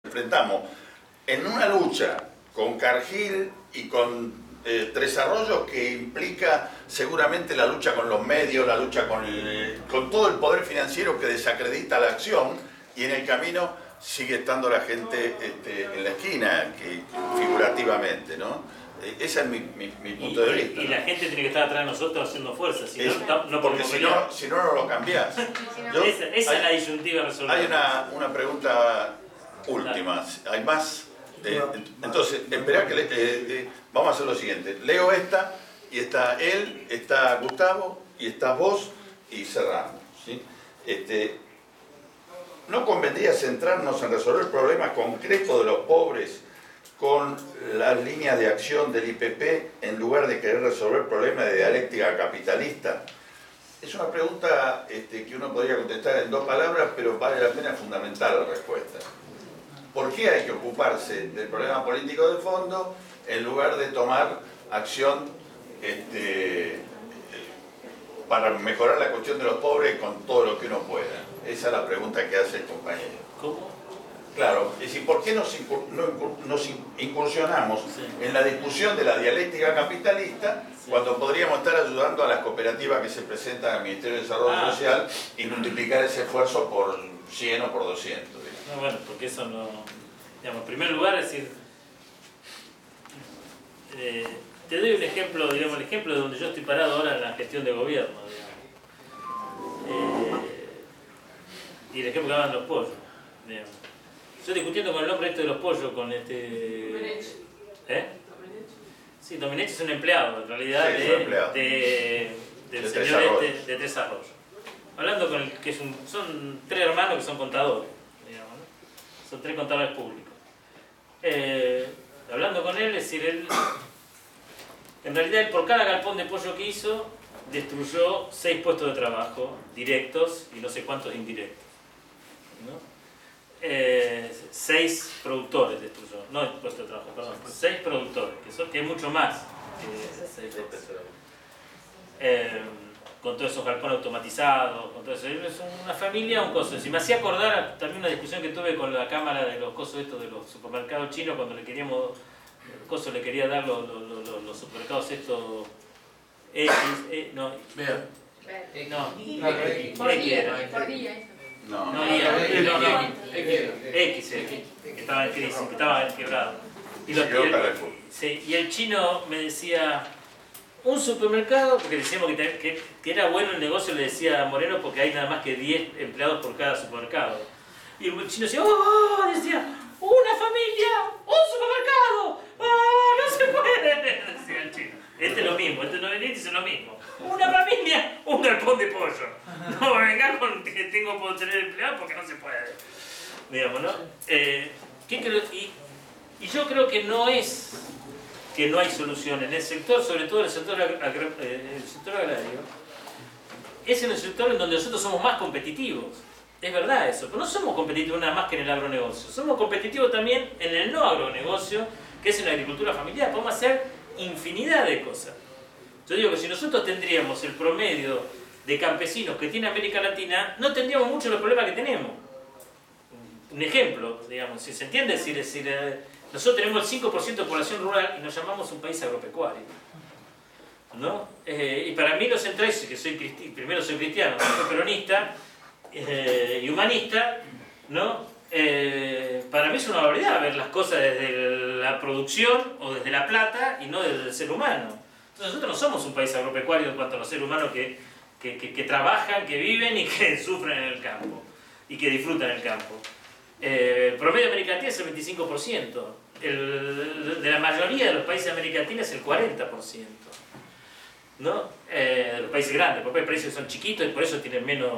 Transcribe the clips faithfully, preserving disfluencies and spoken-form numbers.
enfrentamos en una lucha con Cargill y con eh, Tres Arroyos, que implica seguramente la lucha con los medios, la lucha con, el, con todo el poder financiero que desacredita la acción, y en el camino sigue estando la gente este, en la esquina, que, figurativamente, ¿no? Ese es mi, mi, mi punto y, de vista. Y ¿no? la gente tiene que estar atrás de nosotros haciendo fuerza, si es, no, no porque si no, si no, no lo cambiás. Yo, esa esa hay, es la disyuntiva resolver. Hay una, una pregunta última. ¿Hay más? Eh, entonces, esperá que le, eh, eh, vamos a hacer lo siguiente. Leo esta, y está él, está Gustavo, y está vos, y cerramos, ¿sí? Este, ¿no convendría centrarnos en resolver el problema concreto de los pobres con las líneas de acción del I P P en lugar de querer resolver problemas de dialéctica capitalista? Es una pregunta este, que uno podría contestar en dos palabras, pero vale la pena fundamentar la respuesta. ¿Por qué hay que ocuparse del problema político de fondo en lugar de tomar acción este, para mejorar la cuestión de los pobres con todo lo que uno pueda? Esa es la pregunta que hace el compañero. ¿Cómo? Claro, es decir, ¿por qué nos, incur no, nos incursionamos sí. en la discusión de la dialéctica capitalista sí. cuando podríamos estar ayudando a las cooperativas que se presentan al Ministerio de Desarrollo ah. Social y multiplicar ese esfuerzo por cien o por doscientos? Digamos. No, bueno, porque eso no... Digamos, en primer lugar, es decir... Eh, te doy un ejemplo, digamos, el ejemplo de donde yo estoy parado ahora en la gestión de gobierno, digamos. Eh, y el ejemplo que daban los pollos, digamos. Estoy discutiendo con el hombre este de los pollos, con este... Domenech. ¿Eh? Sí, Domenech es un empleado, en realidad, sí, de, empleado. De, del de señor este de Tres Arroyos. Hablando con el que es un, son tres hermanos que son contadores, digamos, ¿no? Son tres contadores públicos. Eh, hablando con él, es decir, él... En realidad, él por cada galpón de pollo que hizo, destruyó seis puestos de trabajo directos y no sé cuántos indirectos, ¿no? Eh, seis productores destruyó, no puestos de trabajo, perdón, seis productores, que, son, que es mucho más que seis personas. Eh, con todos esos galpones automatizados, con todo eso, es una familia, un coso. Si me hacía acordar a, también una discusión que tuve con la cámara de los cosos estos de los supermercados chinos, cuando le queríamos, el coso le quería dar los, los, los, los supermercados estos X, eh, no, Vean. no, X, por día, por día. No, no, X, no, no, X, que estaba en crisis, que estaba quebrado. Y, lo, y, el, sí, y el chino me decía, un supermercado, porque decíamos que, que, que era bueno el negocio, le decía a Moreno, porque hay nada más que diez empleados por cada supermercado. Y el chino decía, ¡oh! Decía, ¡una familia! ¡Un supermercado! ¡Oh! ¡No se puede! Decía el chino. Este es lo mismo, este no viene y dice lo mismo. Una familia, un galpón de pollo. No venga con que tengo que tener empleado porque no se puede. Digamos, ¿no? Eh, ¿qué creo? Y, y yo creo que no es que no hay solución en el sector, sobre todo en el sector, agr eh, el sector agrario. Es en el sector en donde nosotros somos más competitivos. Es verdad eso, pero no somos competitivos nada más que en el agronegocio. Somos competitivos también en el no agronegocio, que es en la agricultura familiar. Podemos hacer infinidad de cosas. Yo digo que si nosotros tendríamos el promedio de campesinos que tiene América Latina, no tendríamos muchos los problemas que tenemos. Un ejemplo, digamos, si se entiende, es decir, es decir eh, nosotros tenemos el cinco por ciento de población rural y nos llamamos un país agropecuario, ¿no? Eh, y para mí lo central es que soy cristi primero soy cristiano, soy peronista eh, y humanista, ¿no? Eh, para mí es una barbaridad ver las cosas desde la producción o desde la plata y no desde el ser humano. Entonces nosotros no somos un país agropecuario en cuanto a los seres humanos que, que, que, que trabajan, que viven y que sufren en el campo y que disfrutan en el campo. Eh, el promedio de América Latina es el veinticinco por ciento, el, de la mayoría de los países de América Latina es el cuarenta por ciento, ¿no? Eh, de los países grandes, porque hay países que son chiquitos y por eso tienen menos...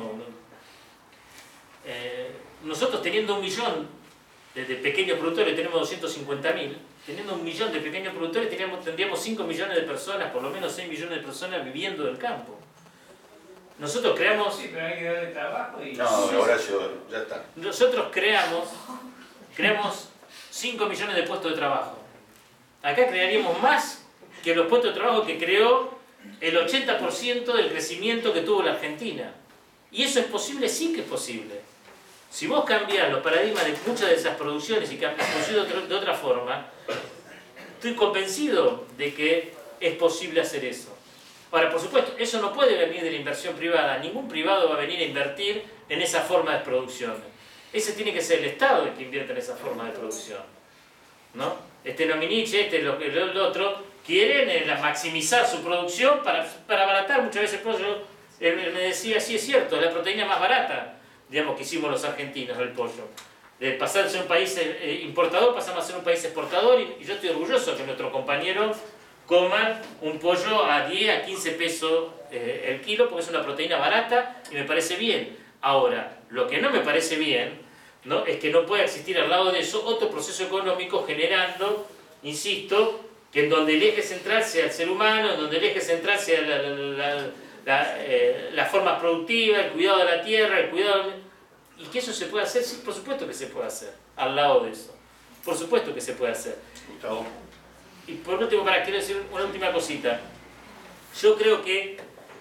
Eh, nosotros teniendo un millón de, de pequeños productores, tenemos doscientos cincuenta mil, teniendo un millón de pequeños productores tendríamos, tendríamos cinco millones de personas, por lo menos seis millones de personas viviendo del campo. Nosotros creamos... Sí, pero hay que darle trabajo y... No, ahora yo, ya está. Nosotros creamos, creamos cinco millones de puestos de trabajo. Acá crearíamos más que los puestos de trabajo que creó el ochenta por ciento del crecimiento que tuvo la Argentina. ¿Y eso es posible? Sí que es posible. Si vos cambiás los paradigmas de muchas de esas producciones y cambiás de otra, de otra forma, estoy convencido de que es posible hacer eso. Ahora, por supuesto, eso no puede venir de la inversión privada. Ningún privado va a venir a invertir en esa forma de producción. Ese tiene que ser el Estado el que invierta en esa forma de producción, ¿no? Este Nominich, este, lo, el otro, quieren eh, maximizar su producción para, para abaratar muchas veces el pollo. Él, él me decía, sí es cierto, es la proteína más barata, digamos, que hicimos los argentinos, el pollo. De pasar de ser un país eh, importador, pasamos a ser un país exportador, y, y yo estoy orgulloso que nuestros compañeros coman un pollo a diez, a quince pesos eh, el kilo, porque es una proteína barata y me parece bien. Ahora, lo que no me parece bien, ¿no?, es que no pueda existir al lado de eso otro proceso económico generando, insisto, que en donde el eje central sea el ser humano, en donde el eje central sea la, la, la, la, eh, la forma productiva, el cuidado de la tierra, el cuidado... ¿Y que eso se puede hacer? Sí, por supuesto que se puede hacer, al lado de eso. Por supuesto que se puede hacer. Gustavo. Y por último, para, quiero decir una última cosita. Yo creo que,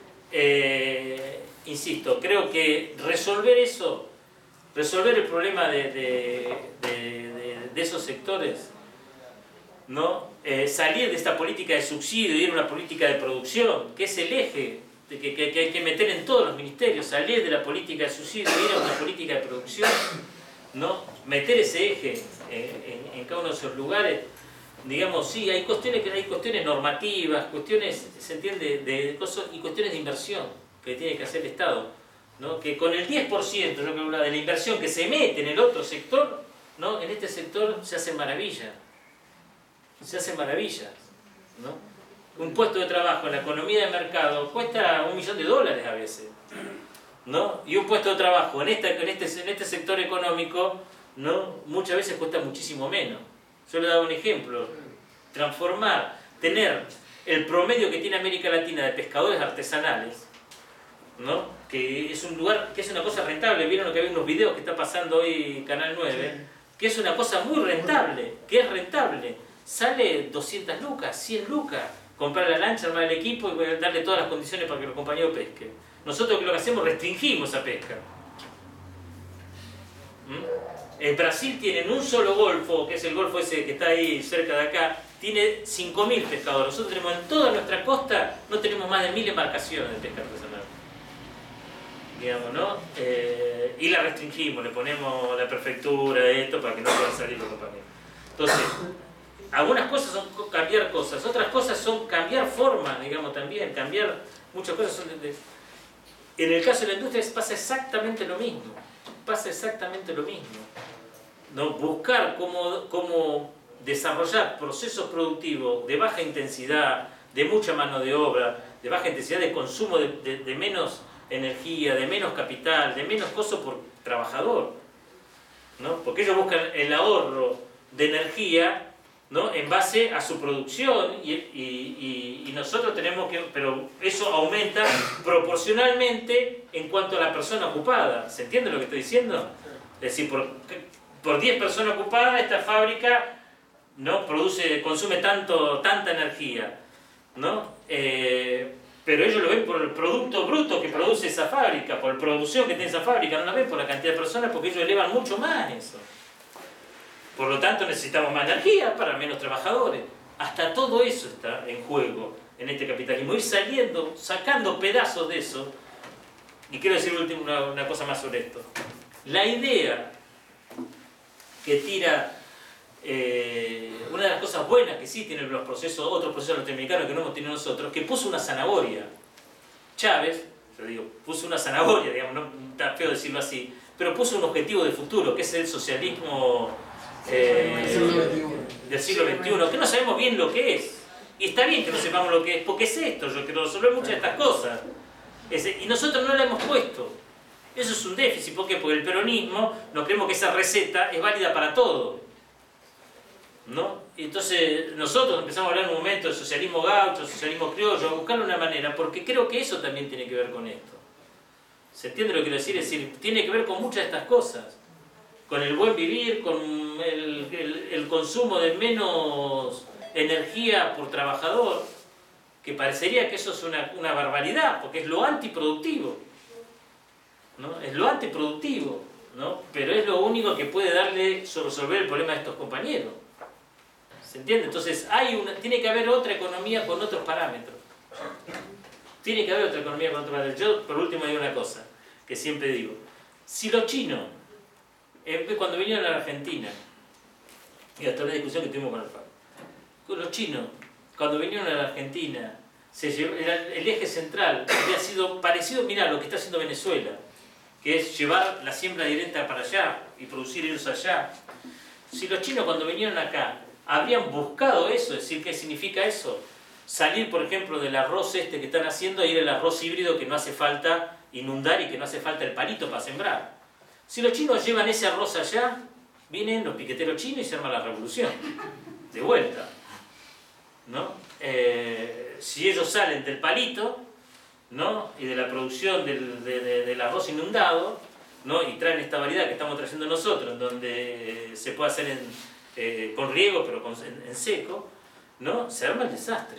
eh, insisto, creo que resolver eso, resolver el problema de, de, de, de, de esos sectores, ¿no? Eh, salir de esta política de subsidio y ir a una política de producción, que es el eje de que, que, que hay que meter en todos los ministerios, salir de la política de subsidio y ir a una política de producción, ¿no? Meter ese eje en, en, en cada uno de esos lugares. Digamos, sí, hay cuestiones, hay cuestiones normativas, cuestiones, se entiende, de cosas, y cuestiones de inversión que tiene que hacer el Estado, ¿no? Que con el diez por ciento, yo creo, de la inversión que se mete en el otro sector, ¿no?, en este sector se hacen maravillas, se hacen maravillas, ¿no? Un puesto de trabajo en la economía de mercado cuesta un millón de dólares a veces, ¿no? Y un puesto de trabajo en, esta, en, este, en este sector económico, ¿no?, muchas veces cuesta muchísimo menos. Yo le he dado un ejemplo, transformar, tener el promedio que tiene América Latina de pescadores artesanales, ¿no?, que es un lugar, que es una cosa rentable. Vieron lo que hay unos videos que está pasando hoy Canal nueve, que es una cosa muy rentable, que es rentable. Sale doscientas lucas, cien lucas, comprar la lancha, armar el equipo y darle todas las condiciones para que los compañeros pesquen. Nosotros lo que hacemos, restringimos esa pesca. ¿Mm? En Brasil tienen un solo golfo, que es el golfo ese que está ahí cerca de acá, tiene cinco mil pescadores. Nosotros tenemos en toda nuestra costa, no tenemos más de mil embarcaciones de pesca artesanal. Digamos, ¿no? Eh, y la restringimos, le ponemos la prefectura, esto, para que no puedan salir los compañeros. Entonces, algunas cosas son cambiar cosas, otras cosas son cambiar formas, digamos, también, cambiar, muchas cosas son de, de... En el caso de la industria pasa exactamente lo mismo, pasa exactamente lo mismo. ¿No? Buscar cómo, cómo desarrollar procesos productivos de baja intensidad, de mucha mano de obra, de baja intensidad de consumo de, de, de menos energía, de menos capital, de menos costo por trabajador, ¿no? Porque ellos buscan el ahorro de energía, ¿no?, en base a su producción y, y, y, y nosotros tenemos que, pero eso aumenta proporcionalmente en cuanto a la persona ocupada. ¿Se entiende lo que estoy diciendo? Es decir, por, por diez personas ocupadas esta fábrica, ¿no?, produce, consume tanto, tanta energía, ¿no? Eh, pero ellos lo ven por el producto bruto que produce esa fábrica, por la producción que tiene esa fábrica, no la ven por la cantidad de personas, porque ellos elevan mucho más eso. Por lo tanto necesitamos más energía para menos trabajadores. Hasta todo eso está en juego en este capitalismo. Ir saliendo, sacando pedazos de eso. Y quiero decir una, una cosa más sobre esto. La idea que tira, eh, una de las cosas buenas que sí tienen los procesos, otros procesos norteamericanos que no hemos tenido nosotros, que puso una zanahoria. Chávez, yo digo, puso una zanahoria, digamos, no está feo decirlo así, pero puso un objetivo de futuro, que es el socialismo eh, del siglo veintiuno, que no sabemos bien lo que es. Y está bien que no sepamos lo que es, porque es esto, yo quiero resolver muchas de estas cosas. Es, y nosotros no la hemos puesto. Eso es un déficit. ¿Por qué? Porque el peronismo, nos creemos que esa receta es válida para todo, ¿no? Y entonces nosotros empezamos a hablar en un momento de socialismo gaucho, socialismo criollo, a buscar una manera, porque creo que eso también tiene que ver con esto. ¿Se entiende lo que quiero decir? Es decir, tiene que ver con muchas de estas cosas. Con el buen vivir, con el, el, el consumo de menos energía por trabajador, que parecería que eso es una, una barbaridad, porque es lo antiproductivo, ¿no? Es lo antiproductivo. ¿no? Pero es lo único que puede darle, resolver el problema de estos compañeros. ¿Se entiende? Entonces hay una, tiene que haber otra economía con otros parámetros. Tiene que haber otra economía con otros parámetros. Yo, por último, digo una cosa que siempre digo. Si los chinos, cuando vinieron a la Argentina, y hasta la discusión que tuvimos con el F A C, los chinos, cuando vinieron a la Argentina, se llevó, el, el eje central había sido parecido, mirá, a lo que está haciendo Venezuela, que es llevar la siembra directa para allá y producir ellos allá. Si los chinos cuando vinieron acá habrían buscado eso, es decir, ¿qué significa eso? Salir, por ejemplo, del arroz este que están haciendo, a ir al arroz híbrido que no hace falta inundar y que no hace falta el palito para sembrar. Si los chinos llevan ese arroz allá, vienen los piqueteros chinos y se arma la revolución. De vuelta. ¿No? Eh, si ellos salen del palito, ¿no? Y de la producción del, de, de, del arroz inundado, ¿no? Y traen esta variedad que estamos trayendo nosotros, donde se puede hacer en, eh, con riego, pero con, en, en seco, ¿no? Se arma el desastre.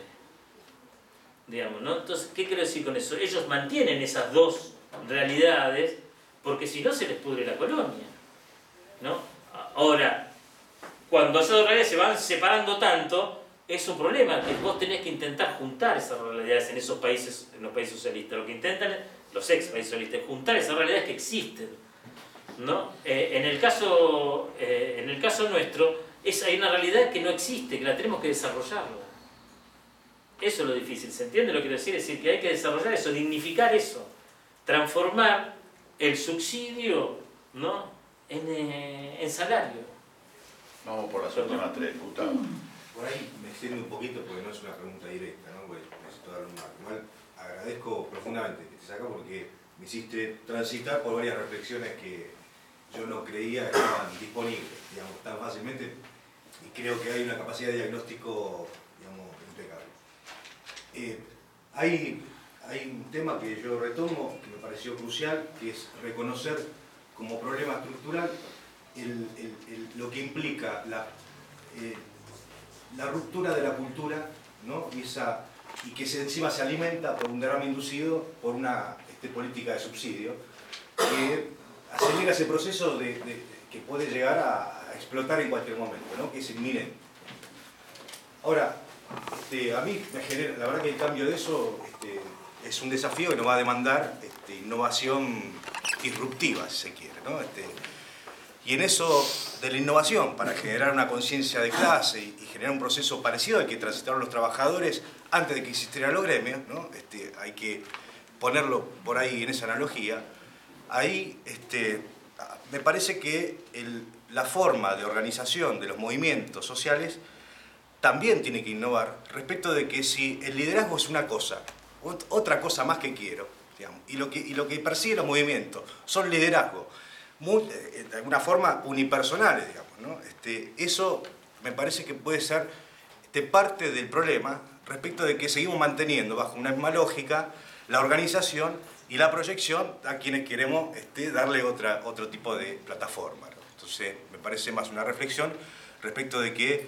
Digamos, ¿no? Entonces, ¿qué quiero decir con eso? Ellos mantienen esas dos realidades, porque si no se les pudre la colonia, ¿no? Ahora, cuando esas dos realidades se van separando tanto, es un problema, que vos tenés que intentar juntar esas realidades en esos países, en los países socialistas. Lo que intentan los ex países socialistas, juntar esas realidades que existen, ¿no? Eh, en, el caso, eh, en el caso nuestro, es, hay una realidad que no existe, que la tenemos que desarrollarla. Eso es lo difícil, ¿se entiende lo que quiero decir? Es decir, que hay que desarrollar eso, dignificar eso, transformar el subsidio, ¿no? en, eh, en salario. Vamos por las últimas tres, Gustavo. Por ahí me extiendo un poquito porque no es una pregunta directa, ¿no? Porque necesito darle un marco. Igual agradezco profundamente que estés acá porque me hiciste transitar por varias reflexiones que yo no creía que estaban disponibles, digamos, tan fácilmente, y creo que hay una capacidad de diagnóstico, digamos, impecable. Eh, hay, hay un tema que yo retomo, que me pareció crucial, que es reconocer como problema estructural el, el, el, lo que implica la... Eh, la ruptura de la cultura, ¿no? y, esa, y que se, encima se alimenta por un derrame inducido por una este, política de subsidio que acelera ese proceso de, de, de, que puede llegar a, a explotar en cualquier momento, ¿no? que es inminente. Ahora, este, a mí me genera, la verdad que el cambio de eso este, es un desafío que nos va a demandar este, innovación disruptiva, si se quiere, ¿no? Este, Y en eso de la innovación, para generar una conciencia de clase y, y generar un proceso parecido al que transitaron los trabajadores antes de que existieran los gremios, ¿no? este, hay que ponerlo por ahí en esa analogía, ahí este, me parece que el, la forma de organización de los movimientos sociales también tiene que innovar respecto de que si el liderazgo es una cosa, otra cosa más que quiero, digamos, y, lo que, y lo que persiguen los movimientos son liderazgo, muy, de alguna forma unipersonales, digamos, ¿no? Este, eso me parece que puede ser este, parte del problema respecto de que seguimos manteniendo bajo una misma lógica la organización y la proyección a quienes queremos este, darle otra, otro tipo de plataforma, ¿no? Entonces me parece más una reflexión respecto de que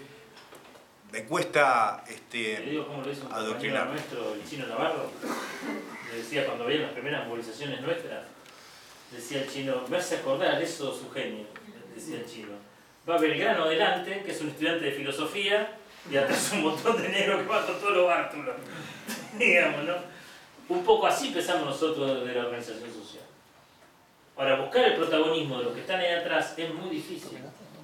me cuesta este, Te digo cómo lo hizo un adoctrinar. compañero nuestro, el Chino Navarro, le decía cuando veía las primeras movilizaciones nuestras, decía el Chino, me hace acordar eso su genio, decía el Chino. Va Belgrano adelante, que es un estudiante de filosofía, y atrás un montón de negros que van con todos los bártulos. Digamos, ¿no? Un poco así pensamos nosotros de la organización social. Ahora, buscar el protagonismo de los que están ahí atrás es muy difícil.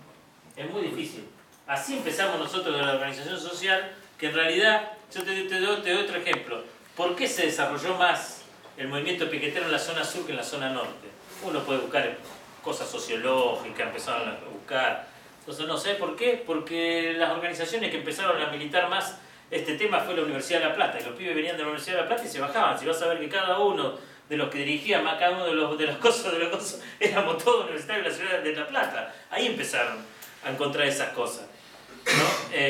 Es muy difícil. Así empezamos nosotros de la organización social, que en realidad, yo te, te, doy, te doy otro ejemplo. ¿Por qué se desarrolló más el movimiento piquetero en la zona sur que en la zona norte? Uno puede buscar cosas sociológicas, empezaron a buscar. Entonces, no sé por qué, porque las organizaciones que empezaron a militar más este tema fue la Universidad de La Plata, y los pibes venían de la Universidad de La Plata y se bajaban. Si vas a ver que cada uno de los que dirigían, más cada uno de los, de los cosas, de los cosas, éramos todos universitarios de la ciudad de La Plata. Ahí empezaron a encontrar esas cosas, ¿no?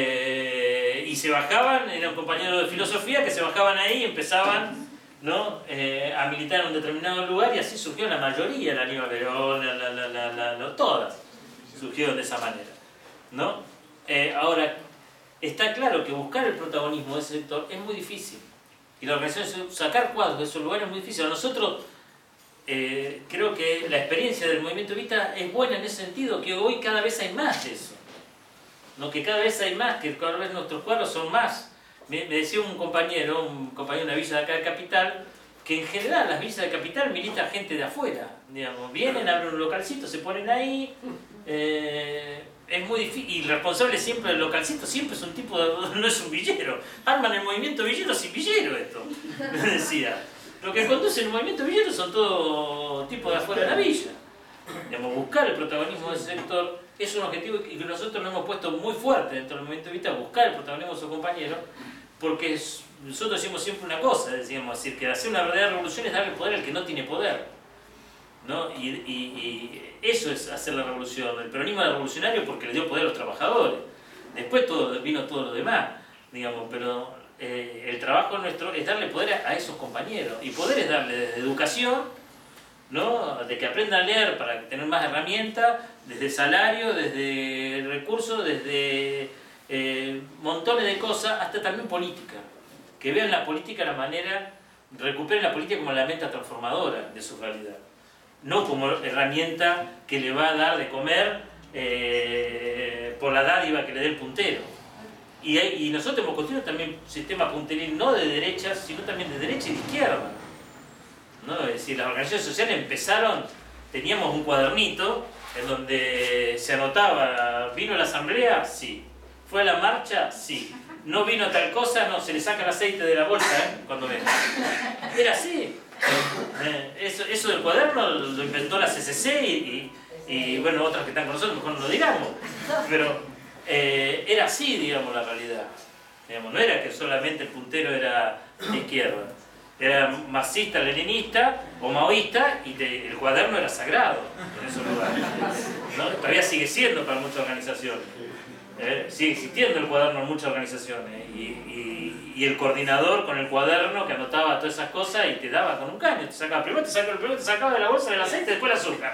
Eh, y se bajaban, eran compañeros de filosofía que se bajaban ahí y empezaban, ¿no? eh, a militar en un determinado lugar, y así surgió la mayoría, la Lima Verón, la, la, la, la, la, la, todas surgieron de esa manera, ¿no? Eh, ahora, está claro que buscar el protagonismo de ese sector es muy difícil, y la organización, sacar cuadros de esos lugares es muy difícil. A nosotros eh, creo que la experiencia del movimiento evita es buena en ese sentido, que hoy cada vez hay más de eso. ¿No? Que cada vez hay más, que cada vez nuestros cuadros son más. Me, me decía un compañero, un compañero de una villa de acá de Capital, que en general las villas de Capital milita gente de afuera. Digamos, vienen, abren un localcito, se ponen ahí. Eh, es muy difícil. Y el responsable siempre del localcito siempre es un tipo, de, no es un villero. Arman el movimiento villero sin villero esto, me decía. Lo que conduce el movimiento villero son todos tipos de afuera de la villa. Digamos, buscar el protagonismo de ese sector es un objetivo que nosotros nos hemos puesto muy fuerte dentro del movimiento Evita, buscar el protagonismo de sus compañeros, porque es, nosotros decimos siempre una cosa, decíamos, es decir, que hacer una verdadera revolución es darle poder al que no tiene poder, ¿no? Y, y, y eso es hacer la revolución. El peronismo era revolucionario porque le dio poder a los trabajadores, después todo, vino todo lo demás, digamos, pero eh, el trabajo nuestro es darle poder a, a esos compañeros, y poder es darle desde educación, ¿no? De que aprendan a leer para tener más herramientas, desde salario, desde recursos, desde eh, montones de cosas, hasta también política. Que vean la política la manera, recuperen la política como la herramienta transformadora de su realidad. No como herramienta que le va a dar de comer eh, por la dádiva que le dé el puntero. Y, y nosotros hemos construido también un sistema punteril no de derecha, sino también de derecha y de izquierda. ¿No? Es decir, las organizaciones sociales empezaron, teníamos un cuadernito en donde se anotaba, ¿vino a la asamblea? Sí. ¿Fue a la marcha? Sí. ¿No vino tal cosa? No, se le saca el aceite de la bolsa, ¿eh? Cuando venga. Era así. Eh, eso, eso del cuaderno lo inventó la C C C y, y, y bueno, otras que están con nosotros, mejor no lo digamos. Pero eh, era así, digamos, la realidad. Digamos, no era que solamente el puntero era de izquierda. Era marxista, leninista o maoísta y te, el cuaderno era sagrado en esos lugares, ¿no? Todavía sigue siendo para muchas organizaciones, ¿eh? Sigue existiendo el cuaderno en muchas organizaciones y, y, y el coordinador con el cuaderno que anotaba todas esas cosas y te daba con un caño, te sacaba, primero te sacaba, primero te sacaba de la bolsa del aceite y después el azúcar.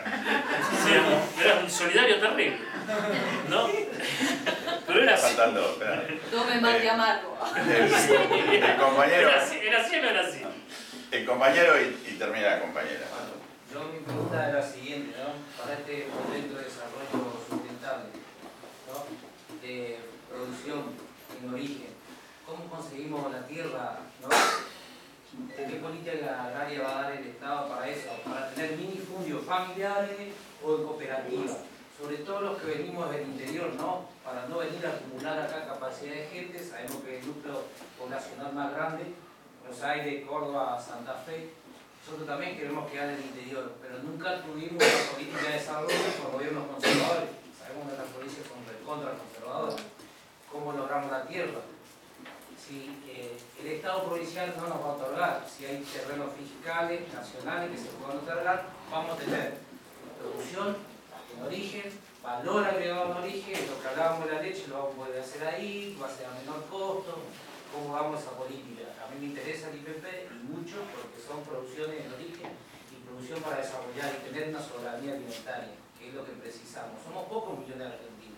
Era un solidario terrible, ¿no? Pero era así. Faltando, Tome más de amargo. El, el compañero. ¿Era así, era así o no era así? El compañero y, y termina la compañera. Yo mi pregunta era la siguiente, ¿no? Para este momento de desarrollo sustentable, ¿no? De producción en origen, ¿cómo conseguimos la tierra, ¿no? ¿Qué política agraria va a dar el Estado para eso? Para tener minifundios familiares o de cooperativa. Sobre todo los que venimos del interior, ¿no? Para no venir a acumular acá capacidad de gente, sabemos que el núcleo poblacional más grande, Buenos Aires, Córdoba, Santa Fe, nosotros también queremos quedar en el interior, pero nunca tuvimos una política de desarrollo con gobiernos conservadores. Sabemos que las políticas son recontra conservadoras. ¿Cómo logramos la tierra? Si eh, el Estado provincial no nos va a otorgar, si hay terrenos fiscales, nacionales que se puedan otorgar, vamos a tener producción en origen, valor agregado en origen, lo que hablábamos de la leche lo vamos a poder hacer ahí, va a ser a menor costo. ¿Cómo vamos a esa política? A mí me interesa el I P P y mucho porque son producciones en origen y producción para desarrollar y tener una soberanía alimentaria, que es lo que precisamos. Somos pocos millones de Argentina,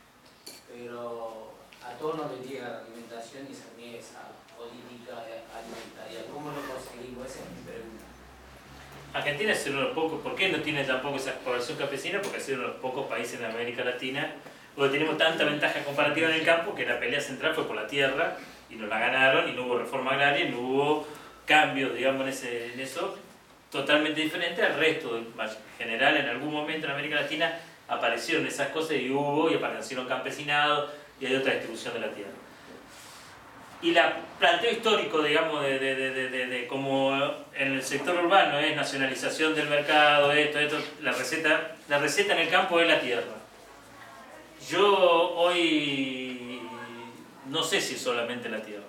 pero a todos nos les llega la alimentación y se niega esa política alimentaria. ¿Cómo lo conseguimos? Esa es mi pregunta. Argentina es uno de los pocos, ¿por qué no tiene tampoco esa población campesina? Porque es uno de los pocos países en América Latina donde tenemos tanta ventaja comparativa en el campo que la pelea central fue por la tierra y nos la ganaron y no hubo reforma agraria, no hubo cambios, digamos, en, ese, en eso, totalmente diferente al resto. En general, en algún momento en América Latina aparecieron esas cosas y hubo, y aparecieron campesinados y hay otra distribución de la tierra. Y la planteo histórico, digamos, de, de, de, de, de, de como en el sector urbano es nacionalización del mercado, esto, esto, la receta, la receta en el campo es la tierra. Yo hoy no sé si es solamente la tierra.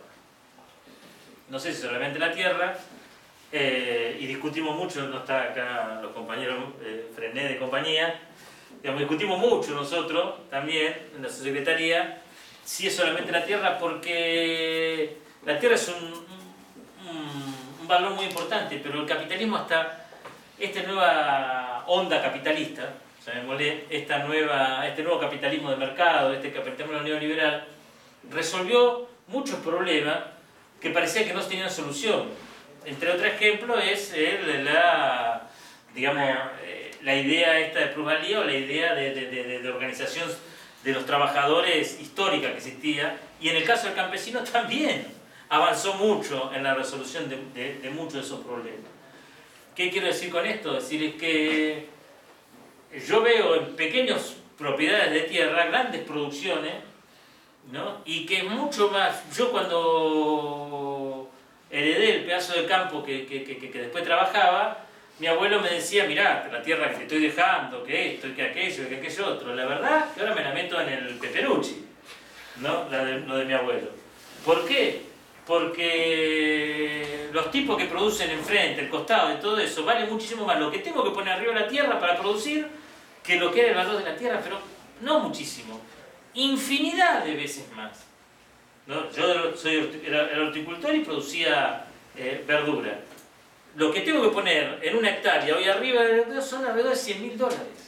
No sé si es solamente la tierra, eh, y discutimos mucho, no está acá los compañeros eh, Frené de compañía, digamos, discutimos mucho nosotros también en la subsecretaría si es solamente la tierra, porque la tierra es un, un, un valor muy importante, pero el capitalismo hasta esta nueva onda capitalista, llamémosle, esta nueva, este nuevo capitalismo de mercado, este capitalismo neoliberal, resolvió muchos problemas que parecía que no tenían solución. Entre otros ejemplos es el de la digamos, eh, la idea esta de plusvalía o la idea de, de, de, de organización de los trabajadores histórica que existía, y en el caso del campesino también avanzó mucho en la resolución de, de, de muchos de esos problemas. ¿Qué quiero decir con esto? Es decir, es que yo veo en pequeñas propiedades de tierra grandes producciones, ¿no? Y que es mucho más... Yo cuando heredé el pedazo de campo que, que, que, que después trabajaba, mi abuelo me decía, mirá, la tierra que te estoy dejando, que esto, que aquello, que aquello otro. La verdad que ahora me la meto en el peperucci, ¿no? La de, lo de mi abuelo. ¿Por qué? Porque los tipos que producen enfrente, el costado y todo eso, vale muchísimo más lo que tengo que poner arriba de la tierra para producir que lo que era el valor de la tierra, pero no muchísimo. Infinidad de veces más, ¿no? Yo soy el horticultor y producía eh, verdura. Lo que tengo que poner en una hectárea hoy arriba son alrededor de cien mil dólares.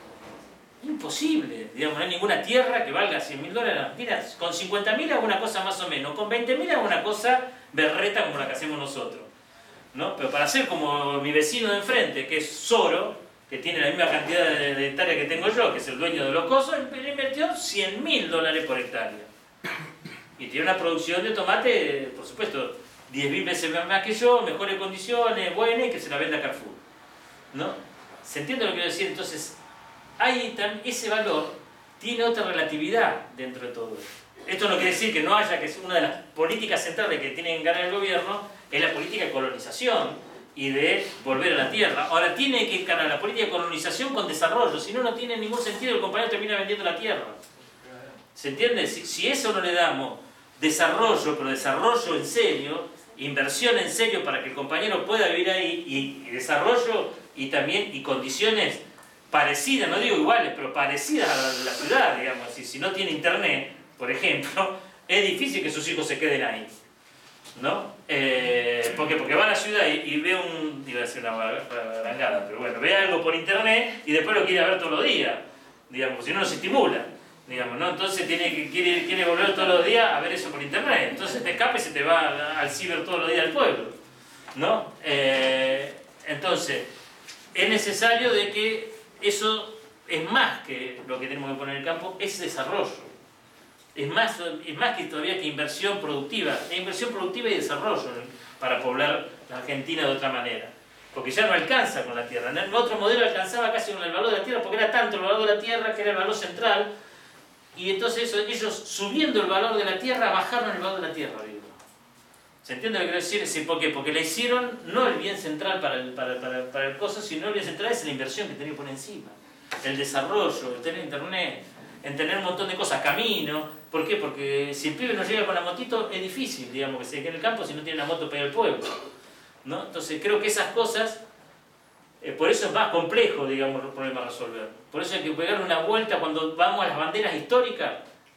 Imposible, digamos, no hay ninguna tierra que valga cien mil dólares. Mira, con cincuenta mil hago una cosa más o menos, con veinte mil hago una cosa berreta como la que hacemos nosotros, ¿no? Pero para hacer como mi vecino de enfrente, que es Soro, que tiene la misma cantidad de, de hectáreas que tengo yo, que es el dueño de los cosos, él invirtió cien mil dólares por hectárea. Y tiene una producción de tomate, por supuesto, diez mil veces más que yo, mejores condiciones, buena, y que se la venda a Carrefour, ¿no? ¿Se entiende lo que quiero decir? Entonces, hay ese valor tiene otra relatividad dentro de todo esto. Esto no quiere decir que no haya, que es una de las políticas centrales que tiene que ganar el gobierno, es la política de colonización y de volver a la tierra. Ahora tiene que ganar la política de colonización con desarrollo, si no, no tiene ningún sentido, el compañero termina vendiendo la tierra. ¿Se entiende? Si, si eso no le damos desarrollo, pero desarrollo en serio, inversión en serio para que el compañero pueda vivir ahí, y, y desarrollo y también y condiciones parecidas, no digo iguales, pero parecidas a la de la ciudad, digamos. Si, si no tiene internet, por ejemplo, es difícil que sus hijos se queden ahí, ¿no? Eh, ¿Por qué? Porque va a la ciudad y, y ve un... iba a decir una barangada, pero bueno, ve algo por internet y después lo quiere ver todos los días, digamos, si no, no se estimula, digamos, ¿no? Entonces tiene que, quiere, quiere volver todos los días a ver eso por internet, entonces te escapa y se te va al ciber todos los días del pueblo, ¿no? Eh, entonces, es necesario de que eso es más que lo que tenemos que poner en el campo, es desarrollo. Es más, es más que todavía que inversión productiva, es inversión productiva y desarrollo para poblar la Argentina de otra manera. Porque ya no alcanza con la tierra. En el otro modelo alcanzaba casi con el valor de la tierra, porque era tanto el valor de la tierra que era el valor central. Y entonces eso, ellos subiendo el valor de la tierra, bajaron el valor de la tierra. Digo. ¿Se entiende lo que quiero decir? Sí, ¿por qué? Porque le hicieron no el bien central para el, para, para, para el coso, sino el bien central es la inversión que tenía que poner encima. El desarrollo, el tener internet, en tener un montón de cosas, camino. ¿Por qué? Porque si el pibe no llega con la motito, es difícil, digamos, que se quede en el campo si no tiene la moto para ir al pueblo, ¿no? Entonces creo que esas cosas, eh, por eso es más complejo, digamos, el problema a resolver. Por eso hay que pegarle una vuelta cuando vamos a las banderas históricas.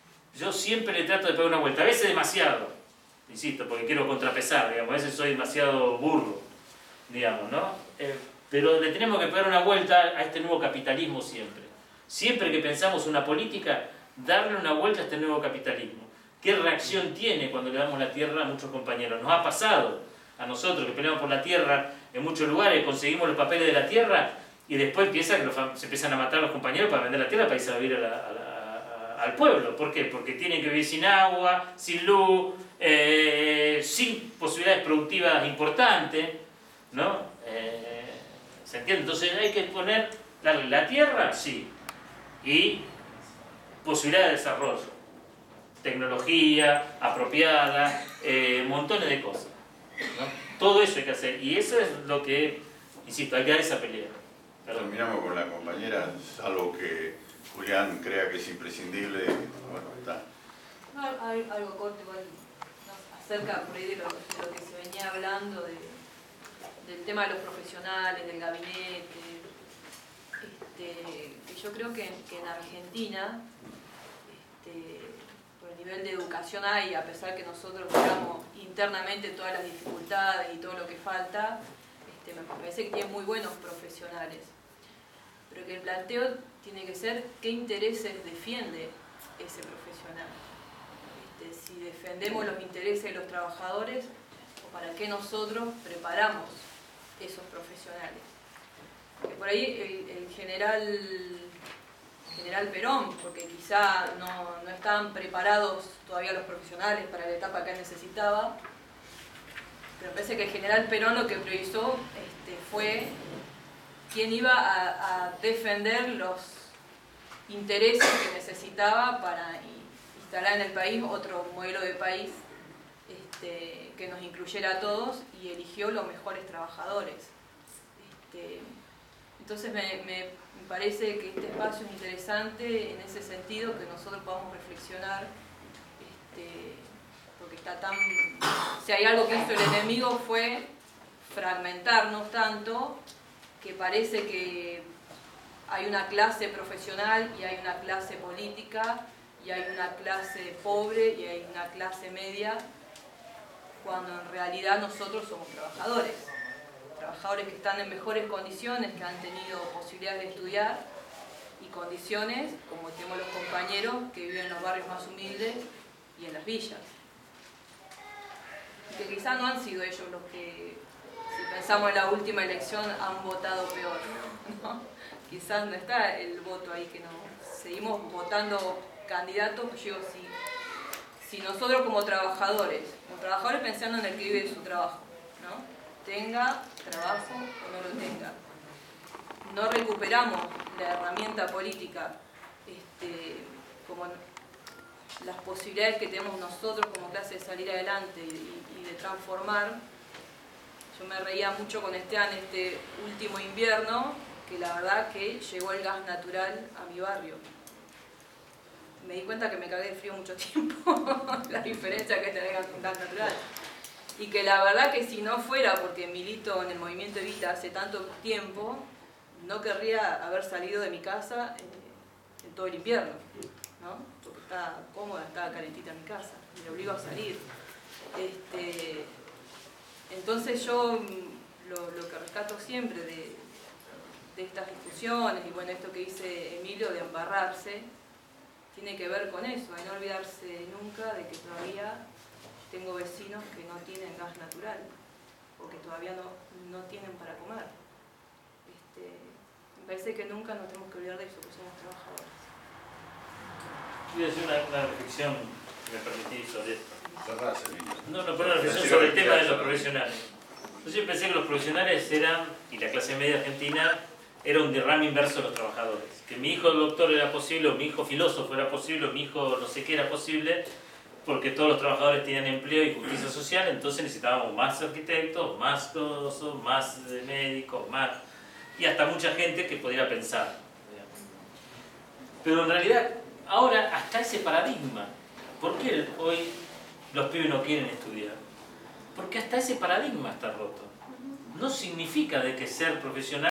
Yo siempre le trato de pegar una vuelta, a veces demasiado, insisto, porque quiero contrapesar, digamos, a veces soy demasiado burro, digamos, ¿no? Eh, pero le tenemos que pegar una vuelta a este nuevo capitalismo siempre. Siempre que pensamos una política, darle una vuelta a este nuevo capitalismo. ¿Qué reacción tiene cuando le damos la tierra a muchos compañeros? Nos ha pasado a nosotros que peleamos por la tierra en muchos lugares, conseguimos los papeles de la tierra y después empieza que los, se empiezan a matar los compañeros para vender la tierra para irse a vivir a la, a la, a, al pueblo. ¿Por qué? Porque tienen que vivir sin agua, sin luz, eh, sin posibilidades productivas importantes, ¿no? Eh, ¿Se entiende? Entonces hay que poner, darle la tierra, sí, y posibilidad de desarrollo, tecnología apropiada, eh, montones de cosas, ¿no? Todo eso hay que hacer, y eso es lo que, insisto, hay que dar esa pelea. Perdón. Terminamos con la compañera, salvo que Julián crea que es imprescindible, bueno, está. No, hay algo corto igual, no, acerca por ahí de lo, de lo que se venía hablando, de, del tema de los profesionales, del gabinete, este, que yo creo que, que en Argentina, este, por el nivel de educación hay, a pesar que nosotros veamos internamente todas las dificultades y todo lo que falta, este, me parece que tiene muy buenos profesionales. Pero que el planteo tiene que ser qué intereses defiende ese profesional. Este, si defendemos los intereses de los trabajadores o para qué nosotros preparamos esos profesionales. que por ahí el, el general, general Perón, porque quizá no, no estaban preparados todavía los profesionales para la etapa que él necesitaba, pero parece que el general Perón lo que priorizó este, fue quién iba a, a defender los intereses que necesitaba para instalar en el país otro modelo de país este, que nos incluyera a todos, y eligió los mejores trabajadores. Este, entonces me, me, me parece que este espacio es interesante en ese sentido, que nosotros podamos reflexionar, este, porque está tan... Si hay algo que hizo el enemigo fue fragmentarnos tanto, que parece que hay una clase profesional y hay una clase política y hay una clase pobre y hay una clase media, cuando en realidad nosotros somos trabajadores. Trabajadores que están en mejores condiciones, que han tenido posibilidades de estudiar y condiciones como tenemos los compañeros que viven en los barrios más humildes y en las villas. Y que quizás no han sido ellos los que, si pensamos en la última elección, han votado peor, ¿no? Quizás no está el voto ahí, que no seguimos votando candidatos. Yo digo, si, si nosotros como trabajadores, como trabajadores pensando en el que vive de su trabajo, ¿no? Tenga trabajo o no lo tenga, no recuperamos la herramienta política este, como las posibilidades que tenemos nosotros como clase de salir adelante y, y de transformar. Yo me reía mucho con Esteban este último invierno, que la verdad que llegó el gas natural a mi barrio. Me di cuenta que me cagué de frío mucho tiempo, la diferencia que es tener gas natural. Y que la verdad que si no fuera porque milito en el movimiento Evita hace tanto tiempo, no querría haber salido de mi casa eh, en todo el invierno, ¿no? Porque estaba cómoda, estaba calentita en mi casa, me obligo a salir. Este, entonces yo lo, lo que rescato siempre de, de estas discusiones, y bueno, esto que dice Emilio de embarrarse, tiene que ver con eso, de no olvidarse nunca de que todavía tengo vecinos que no tienen gas natural, o que todavía no, no tienen para comer. Este, me parece que nunca nos tenemos que olvidar de eso, porque somos trabajadores. Quiero hacer una, una reflexión, si me permitís, sobre esto. No, no, pero una reflexión Sí, sobre el sí, tema sí, de los sí. profesionales. Yo siempre pensé que los profesionales eran, y la clase media argentina, era un derrame inverso de los trabajadores. Que mi hijo doctor era posible, o mi hijo filósofo era posible, o mi hijo no sé qué era posible, porque todos los trabajadores tenían empleo y justicia social, entonces necesitábamos más arquitectos, más todos, más médicos, más... y hasta mucha gente que pudiera pensar. Pero en realidad, ahora hasta ese paradigma, ¿por qué hoy los pibes no quieren estudiar? Porque hasta ese paradigma está roto. No significa de que ser profesional